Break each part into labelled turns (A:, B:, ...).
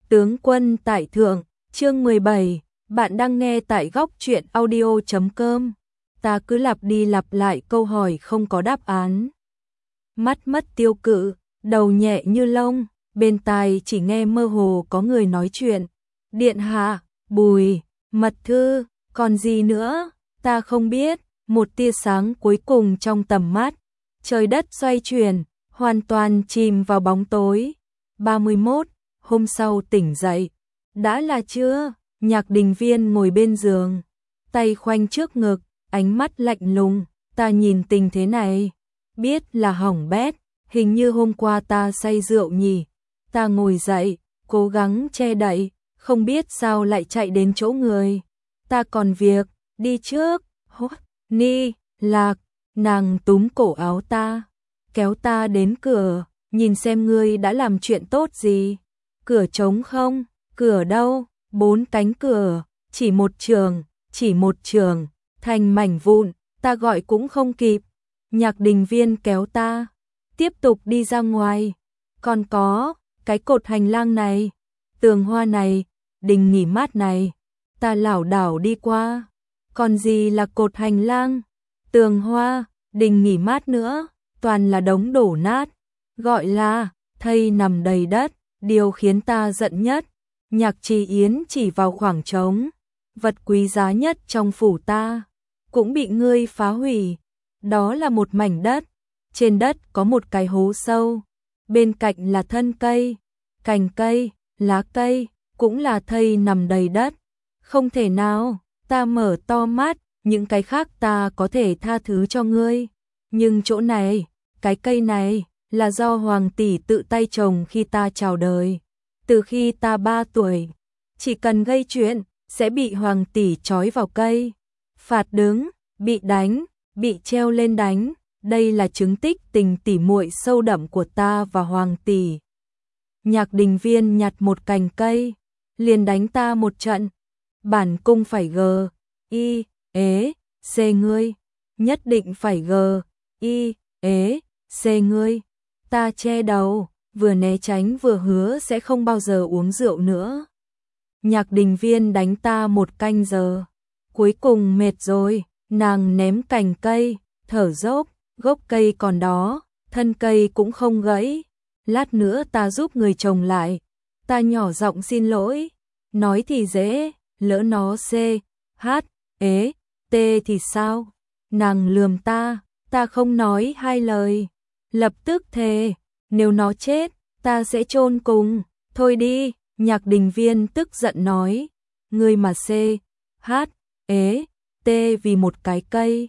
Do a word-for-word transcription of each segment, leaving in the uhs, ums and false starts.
A: Tướng quân tại thượng, chương mười bảy, bạn đang nghe tại góc truyện audio chấm com. Ta cứ lặp đi lặp lại câu hỏi không có đáp án. Mắt mất tiêu cự, đầu nhẹ như lông, bên tai chỉ nghe mơ hồ có người nói chuyện. Điện hạ, Bùi, mật thư, còn gì nữa, ta không biết. Một tia sáng cuối cùng trong tầm mắt. Trời đất xoay chuyển, hoàn toàn chìm vào bóng tối. ba mươi mốt, hôm sau tỉnh dậy. Đã là trưa, Nhạc Đình Viên ngồi bên giường, tay khoanh trước ngực, ánh mắt lạnh lùng. Ta nhìn tình thế này, biết là hỏng bét, hình như hôm qua ta say rượu nhỉ. Ta ngồi dậy, cố gắng che đậy, không biết sao lại chạy đến chỗ người. Ta còn việc, đi trước. Hốt, Ni, Lạc, nàng túm cổ áo ta, kéo ta đến cửa, nhìn xem ngươi đã làm chuyện tốt gì. Cửa trống không? Cửa đâu? Bốn cánh cửa, chỉ một trường, chỉ một trường, thành mảnh vụn, ta gọi cũng không kịp. Nhạc Đình Viên kéo ta, tiếp tục đi ra ngoài. Còn có, cái cột hành lang này, tường hoa này, đình nghỉ mát này. Ta lảo đảo đi qua. Còn gì là cột hành lang, tường hoa, đình nghỉ mát nữa, toàn là đống đổ nát. Gọi là, thây nằm đầy đất. Điều khiến ta giận nhất, Nhạc Trì Yến chỉ vào khoảng trống, vật quý giá nhất trong phủ ta, cũng bị ngươi phá hủy. Đó là một mảnh đất, trên đất có một cái hố sâu, bên cạnh là thân cây, cành cây, lá cây, cũng là thây nằm đầy đất. Không thể nào, ta mở to mắt, những cái khác ta có thể tha thứ cho ngươi, nhưng chỗ này, cái cây này, là do Hoàng tỷ tự tay trồng khi ta chào đời. Từ khi ta ba tuổi, chỉ cần gây chuyện, sẽ bị Hoàng tỷ trói vào cây, phạt đứng, bị đánh, bị treo lên đánh. Đây là chứng tích tình tỉ muội sâu đậm của ta và Hoàng tỷ. Nhạc Đình Viên nhặt một cành cây, liền đánh ta một trận. Bản cung phải gờ, y, ế, xê ngươi, nhất định phải gờ, y, ế, xê ngươi. Ta che đầu, vừa né tránh vừa hứa sẽ không bao giờ uống rượu nữa. Nhạc Đình Viên đánh ta một canh giờ, cuối cùng mệt rồi, nàng ném cành cây, thở dốc, gốc cây còn đó, thân cây cũng không gãy. Lát nữa ta giúp người trồng lại. Ta nhỏ giọng xin lỗi, nói thì dễ, lỡ nó C, H, ế, T thì sao? Nàng lườm ta, ta không nói hai lời, lập tức thề, nếu nó chết, ta sẽ chôn cùng. Thôi đi, Nhạc Đình Viên tức giận nói, ngươi mà C, H, ế, T vì một cái cây.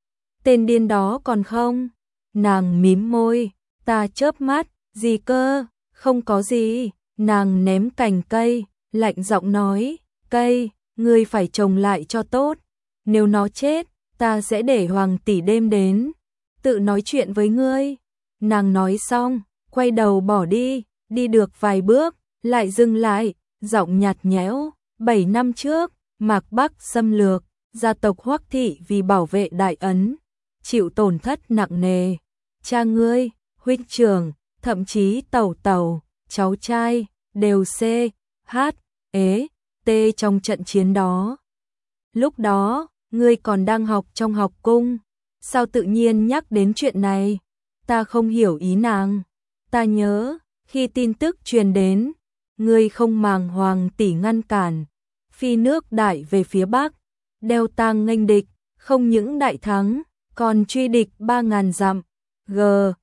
A: Tên điên đó còn không? Nàng mím môi, ta chớp mắt, gì cơ, không có gì. Nàng ném cành cây, lạnh giọng nói, cây, ngươi phải trồng lại cho tốt. Nếu nó chết, ta sẽ để Hoàng tỷ đêm đến, tự nói chuyện với ngươi. Nàng nói xong, quay đầu bỏ đi, đi được vài bước, lại dừng lại, giọng nhạt nhẽo. Bảy năm trước, Mạc Bắc xâm lược, gia tộc Hoắc thị vì bảo vệ Đại Ấn, chịu tổn thất nặng nề. Cha ngươi, huynh trưởng, thậm chí tẩu tẩu, cháu trai, đều C, H, ế, T trong trận chiến đó. Lúc đó, ngươi còn đang học trong học cung, sao tự nhiên nhắc đến chuyện này? Ta không hiểu ý nàng. Ta nhớ, khi tin tức truyền đến, ngươi không màng Hoàng tỷ ngăn cản, phi nước đại về phía Bắc, đeo tang nghênh địch, không những đại thắng, còn truy địch ba ngàn dặm. G,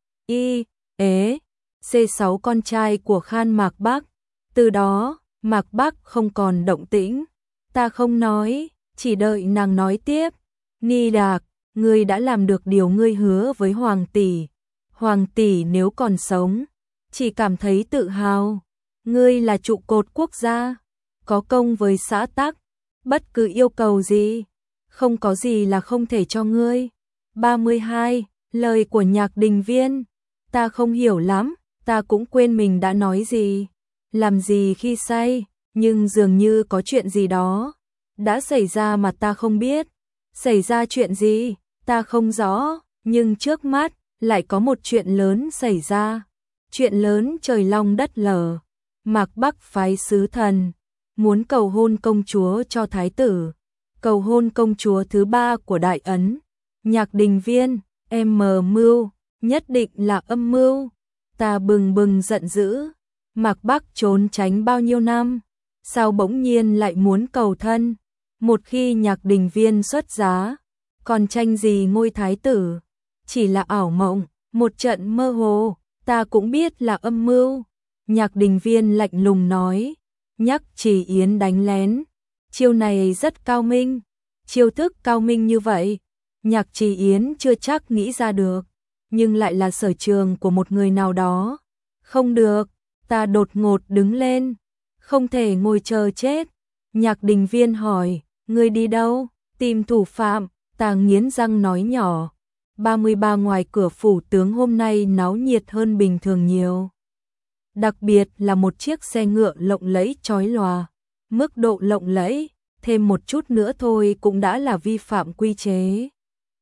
A: I, ế, C sáu con trai của Khan Mạc Bắc. Từ đó, Mạc Bắc không còn động tĩnh. Ta không nói, chỉ đợi nàng nói tiếp. Ni Đạc, ngươi đã làm được điều ngươi hứa với Hoàng tỷ. Hoàng tỷ nếu còn sống, chỉ cảm thấy tự hào. Ngươi là trụ cột quốc gia, có công với xã tắc, bất cứ yêu cầu gì, không có gì là không thể cho ngươi. ba mươi hai, lời của Nhạc Đình Viên, ta không hiểu lắm, ta cũng quên mình đã nói gì, làm gì khi say, nhưng dường như có chuyện gì đó đã xảy ra mà ta không biết. Xảy ra chuyện gì, ta không rõ, nhưng trước mắt lại có một chuyện lớn xảy ra. Chuyện lớn trời long đất lở. Mạc Bắc phái sứ thần, muốn cầu hôn công chúa cho thái tử, cầu hôn công chúa thứ ba của Đại Ấn. Nhạc Đình Viên, em mờ mưu, nhất định là âm mưu. Ta bừng bừng giận dữ, Mạc Bắc trốn tránh bao nhiêu năm, sao bỗng nhiên lại muốn cầu thân? Một khi Nhạc Đình Viên xuất giá, còn tranh gì ngôi thái tử? Chỉ là ảo mộng, một trận mơ hồ, ta cũng biết là âm mưu. Nhạc Đình Viên lạnh lùng nói, nhắc Trì Yến đánh lén, chiêu này rất cao minh, chiêu thức cao minh như vậy, Nhạc Trì Yến chưa chắc nghĩ ra được, nhưng lại là sở trường của một người nào đó. Không được, ta đột ngột đứng lên, không thể ngồi chờ chết. Nhạc Đình Viên hỏi, ngươi đi đâu? Tìm thủ phạm. Ta nghiến răng nói nhỏ, ba mươi ba ngoài cửa phủ tướng hôm nay náo nhiệt hơn bình thường nhiều. Đặc biệt là một chiếc xe ngựa lộng lẫy chói lòa, mức độ lộng lẫy, thêm một chút nữa thôi cũng đã là vi phạm quy chế.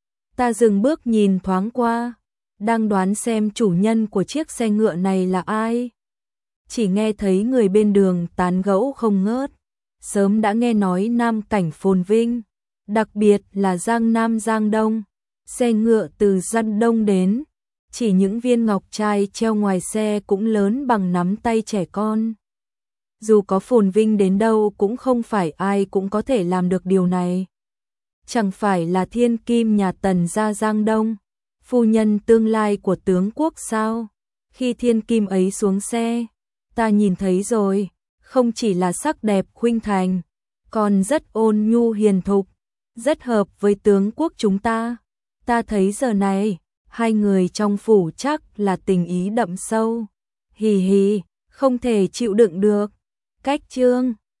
A: Ta dừng bước nhìn thoáng qua, đang đoán xem chủ nhân của chiếc xe ngựa này là ai. Chỉ nghe thấy người bên đường tán gẫu không ngớt, sớm đã nghe nói Nam cảnh phồn vinh, đặc biệt là Giang Nam Giang Đông, xe ngựa từ Giang Đông đến, chỉ những viên ngọc trai treo ngoài xe cũng lớn bằng nắm tay trẻ con. Dù có phồn vinh đến đâu cũng không phải ai cũng có thể làm được điều này. Chẳng phải là thiên kim nhà Tần gia Giang Đông, phu nhân tương lai của tướng quốc sao? Khi thiên kim ấy xuống xe, ta nhìn thấy rồi, không chỉ là sắc đẹp khuynh thành, còn rất ôn nhu hiền thục, rất hợp với tướng quốc chúng ta. Ta thấy giờ này, hai người trong phủ chắc là tình ý đậm sâu. Hì hì, không thể chịu đựng được. Cách chương